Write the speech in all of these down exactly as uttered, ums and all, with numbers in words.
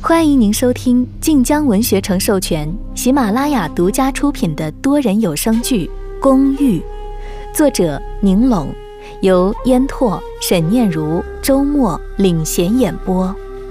欢迎您收听晋江文学城授权、喜马拉雅独家出品的多人有声剧《公寓》，作者宁拢，由烟拓、沈念如、周末领衔演播。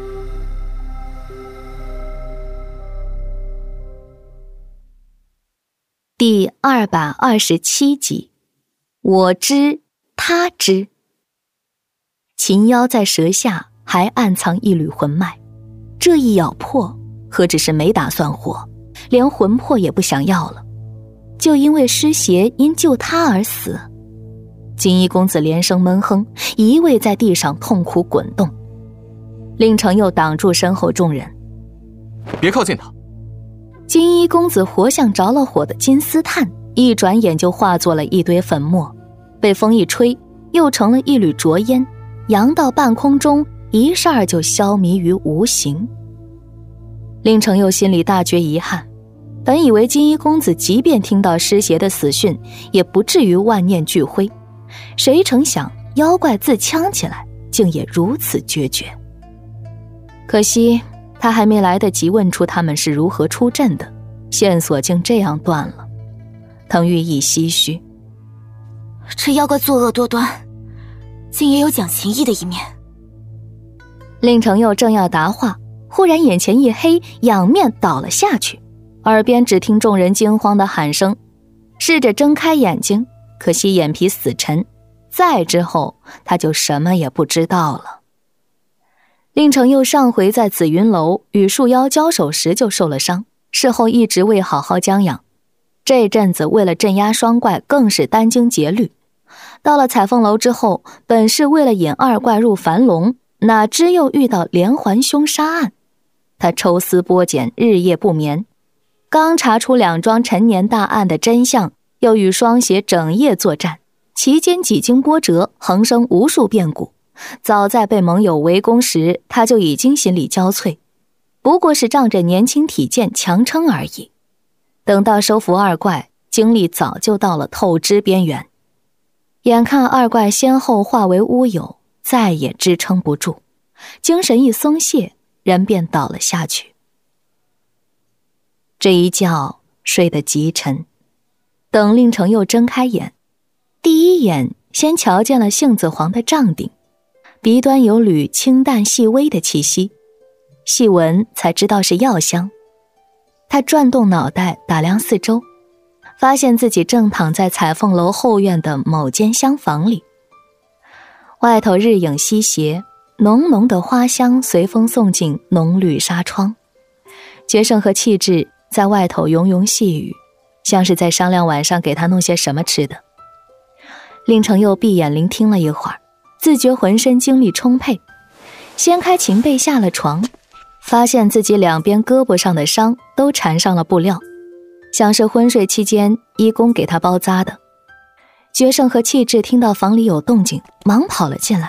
第二百二十七集，我知他知。秦妖在舌下还暗藏一缕魂脉，这一咬破，何止是没打算活，连魂魄也不想要了。就因为师邪因救他而死。金衣公子连声闷哼，一味在地上痛苦滚动。令程又挡住身后众人， 别靠近他。 金衣公子活像着了火的金丝炭，一转眼就化作了一堆粉末，被风一吹，又成了一缕浊烟，扬到半空中，一霎就消弭于无形。令程又心里大觉遗憾，本以为金衣公子即便听到师邪的死讯，也不至于万念俱灰，谁成想妖怪自呛起来，竟也如此决绝。可惜他还没来得及问出他们是如何出阵的，线索竟这样断了。滕玉意唏嘘， 这妖怪作恶多端，竟也有讲情义的一面。 令程又正要答话，忽然眼前一黑，仰面倒了下去，耳边只听众人惊慌的喊声，试着睁开眼睛，可惜眼皮死沉，再之后他就什么也不知道了。令程又上回在紫云楼与树妖交手时就受了伤，事后一直未好好将养，这阵子为了镇压双怪更是殚精竭虑。到了彩凤楼之后，本是为了引二怪入樊笼，哪知又遇到连环凶杀案，他抽丝剥茧，日夜不眠，刚查出两桩陈年大案的真相，又与双邪整夜作战，其间几经波折，横生无数变故。早在被盟友围攻时，他就已经心力交瘁，不过是仗着年轻体健强撑而已。等到收服二怪，精力早就到了透支边缘。眼看二怪先后化为乌有，再也支撑不住，精神一松懈，人便倒了下去。这一觉睡得极沉，等令程又睁开眼，第一眼先瞧见了杏子黄的帐顶，鼻端有缕清淡细微的气息，细闻才知道是药香。他转动脑袋打量四周，发现自己正躺在彩凤楼后院的某间厢房里。外头日影西斜，浓浓的花香随风送进浓绿纱窗。决胜和气质在外头融融细语，像是在商量晚上给他弄些什么吃的。令程又闭眼聆听了一会儿，自觉浑身精力充沛，掀开琴被下了床，发现自己两边胳膊上的伤都缠上了布料，像是昏睡期间医工给他包扎的。决胜和气质听到房里有动静，忙跑了进来。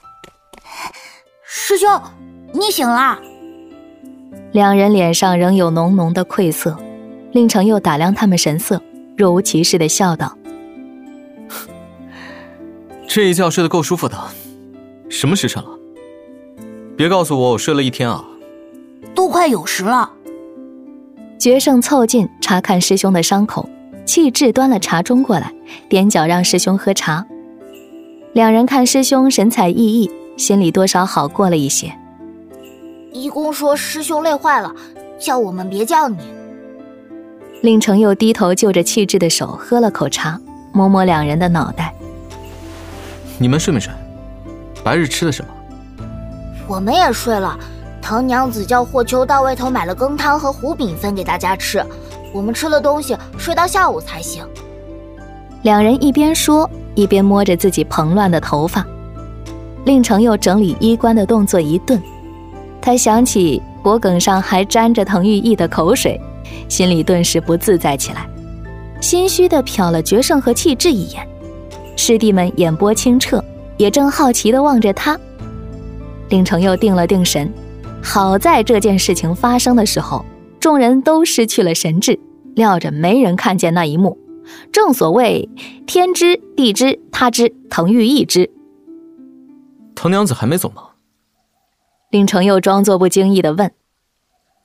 师兄，你醒了。 两人脸上仍有浓浓的愧色，令程又打量他们神色，若无其事地笑道， 这一觉睡得够舒服的，什么时辰了？别告诉我我睡了一天啊。 都快有时了。 决胜凑近查看师兄的伤口，气质端了茶盅过来，踮脚让师兄喝茶。两人看师兄神采奕奕，心里多少好过了一些。 医公说师兄累坏了，叫我们别叫你。 令程又低头就着气质的手喝了口茶，摸摸两人的脑袋。 你们睡没睡？白日吃的什么？ 我们也睡了，唐娘子叫霍秋到外头买了羹汤和糊饼分给大家吃，我们吃了东西睡到下午才醒。 两人一边说一边摸着自己蓬乱的头发。令程又整理衣冠的动作一顿，他想起脖梗上还沾着滕玉意的口水，心里顿时不自在起来，心虚地瞟了决胜和气质一眼。师弟们眼波清澈，也正好奇地望着他。令程又定了定神，好在这件事情发生的时候，众人都失去了神智，料着没人看见那一幕。正所谓天知地知他知滕玉意知。 滕娘子还没走吗？ 令程又装作不经意地问。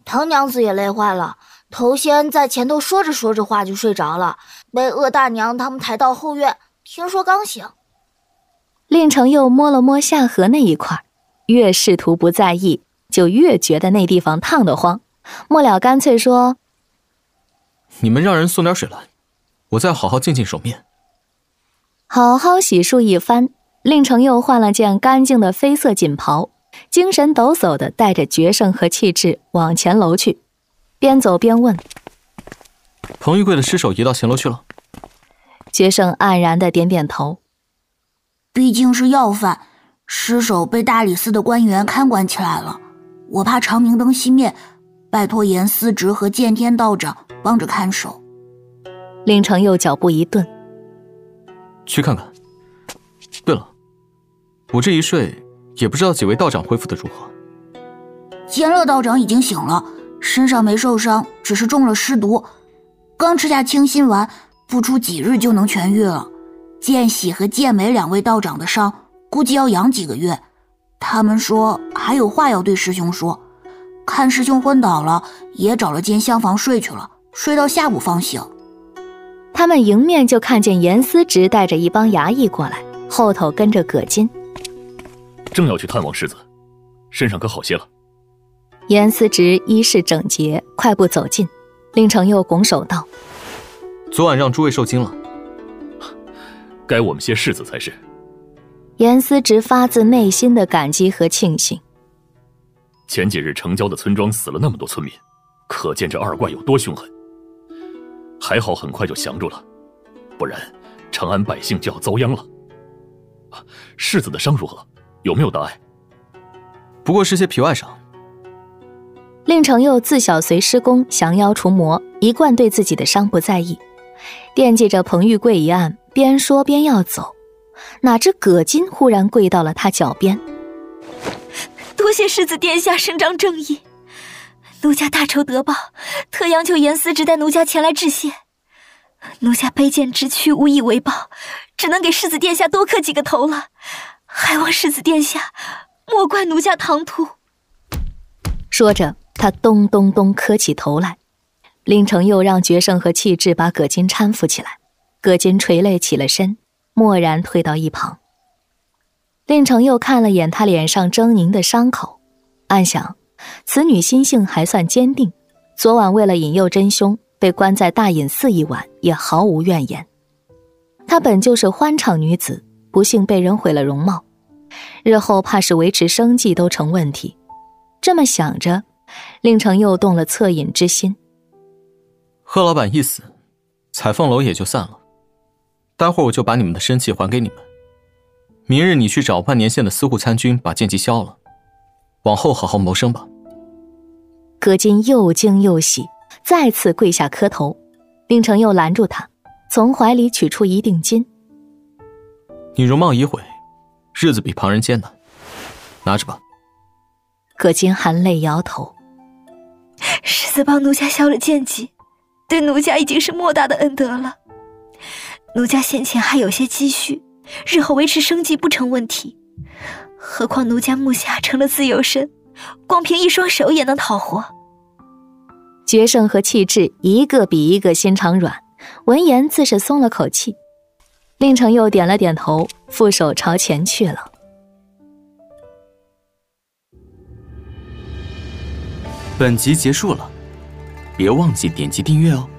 藤娘子也累坏了，头先在前头说着说着话就睡着了，被鄂大娘他们抬到后院，听说刚醒。 令程又摸了摸下颌那一块，越试图不在意，就越觉得那地方烫得慌。末了干脆说： 你们让人送点水来，我再好好静静手面。 好好洗漱一番，令程又换了件干净的绯色锦袍，精神抖擞地带着决胜和气质往前楼去，边走边问： 彭玉贵的尸首移到前楼去了？ 决胜黯然地点点头。 毕竟是要犯，尸首被大理寺的官员看管起来了，我怕长明灯熄灭，拜托严思直和剑天道长帮着看守。 令程又脚步一顿， 去看看。对了，我这一睡也不知道几位道长恢复得如何。 坚乐道长已经醒了，身上没受伤，只是中了尸毒，刚吃下清心丸，不出几日就能痊愈了。剑喜和剑梅两位道长的伤估计要养几个月，他们说还有话要对师兄说，看师兄昏倒了，也找了间厢房睡去了，睡到下午方醒。 他们迎面就看见严思直带着一帮衙役过来，后头跟着葛金。 正要去探望世子，身上可好些了？ 严思直衣饰整洁，快步走近。令程又拱手道： 昨晚让诸位受惊了。 该我们谢世子才是。 严思直发自内心的感激和庆幸。 前几日城郊的村庄死了那么多村民，可见这二怪有多凶狠。还好很快就降住了，不然长安百姓就要遭殃了。啊，世子的伤如何？有没有大碍？ 不过是些皮外伤。 令程又自小随师公降妖除魔，一贯对自己的伤不在意，惦记着彭玉贵一案，边说边要走，哪知葛金忽然跪到了他脚边。 多谢世子殿下伸张正义，奴家大仇得报，特央求严思直带奴家前来致谢。奴家卑贱之躯无以为报，只能给世子殿下多磕几个头了，还望世子殿下莫怪奴家唐突。 说着他咚咚咚磕起头来。令程又让决胜和气质把葛金搀扶起来，葛金垂泪起了身，默然退到一旁。令程又看了眼他脸上狰狞的伤口，暗想此女心性还算坚定，昨晚为了引诱真凶被关在大隐寺一晚也毫无怨言。她本就是欢场女子，不幸被人毁了容貌，日后怕是维持生计都成问题。这么想着，令程又动了恻隐之心。 贺老板一死，彩凤楼也就散了，待会儿我就把你们的身契还给你们。明日你去找万年县的司户参军把剑籍消了，往后好好谋生吧。 葛金又惊又喜，再次跪下磕头。令程又拦住他，从怀里取出一锭金。 你容貌已毁，日子比旁人艰难，拿着吧。 葛金含泪摇头。 世子帮奴家消了剑疾，对奴家已经是莫大的恩德了。奴家先前还有些积蓄，日后维持生计不成问题。何况奴家目下成了自由身，光凭一双手也能讨活。 决胜和气质一个比一个心肠软，闻言自是松了口气。令程又点了点头，负手朝前去了。 本集结束了，别忘记点击订阅哦。